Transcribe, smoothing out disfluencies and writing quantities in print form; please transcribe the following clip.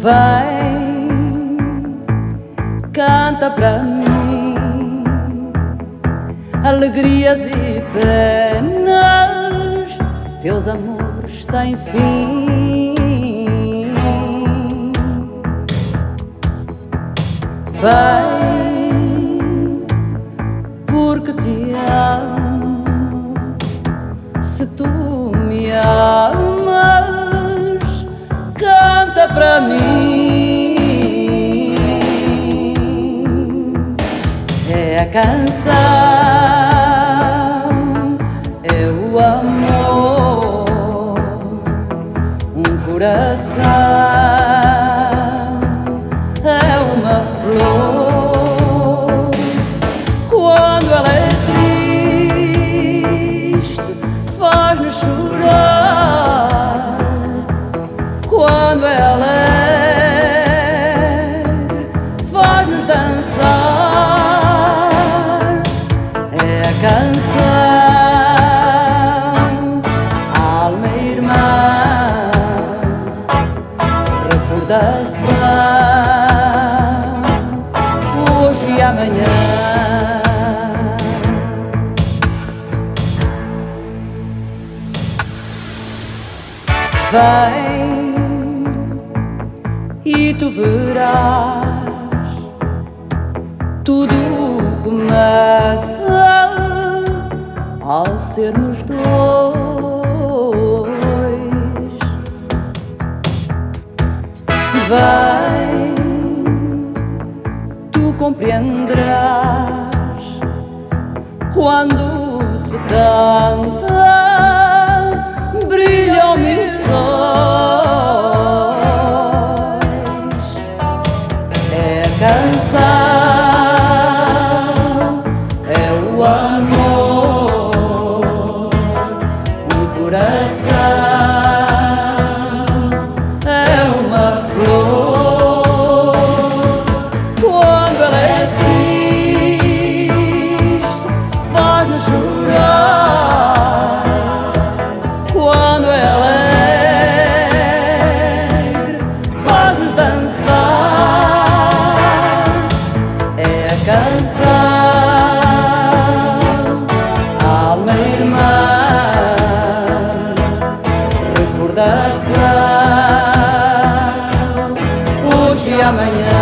Vem, canta pra mim alegrias e penas, teus amores sem fim. Vem, porque te amo. Se tu me amas, canta pra mim. É a canção, é o amor, um coração, é uma flor. Quando ela é triste, faz-nos chorar. Quando ela é alegre, faz-nos dançar. É a canção, alma irmã, recordação, hoje e amanhã. Vem e tu verás, tudo começa ao sermos dois. Vem, tu compreenderás, quando se canta, brilham mil sóis. É a canção, é o amor, o coração, é uma flor. Quando ela é triste, faz-nos chorar. Quando ela é alegre, faz-nos dançar. É a canção, alma irmã, recordação, hoje e amanhã.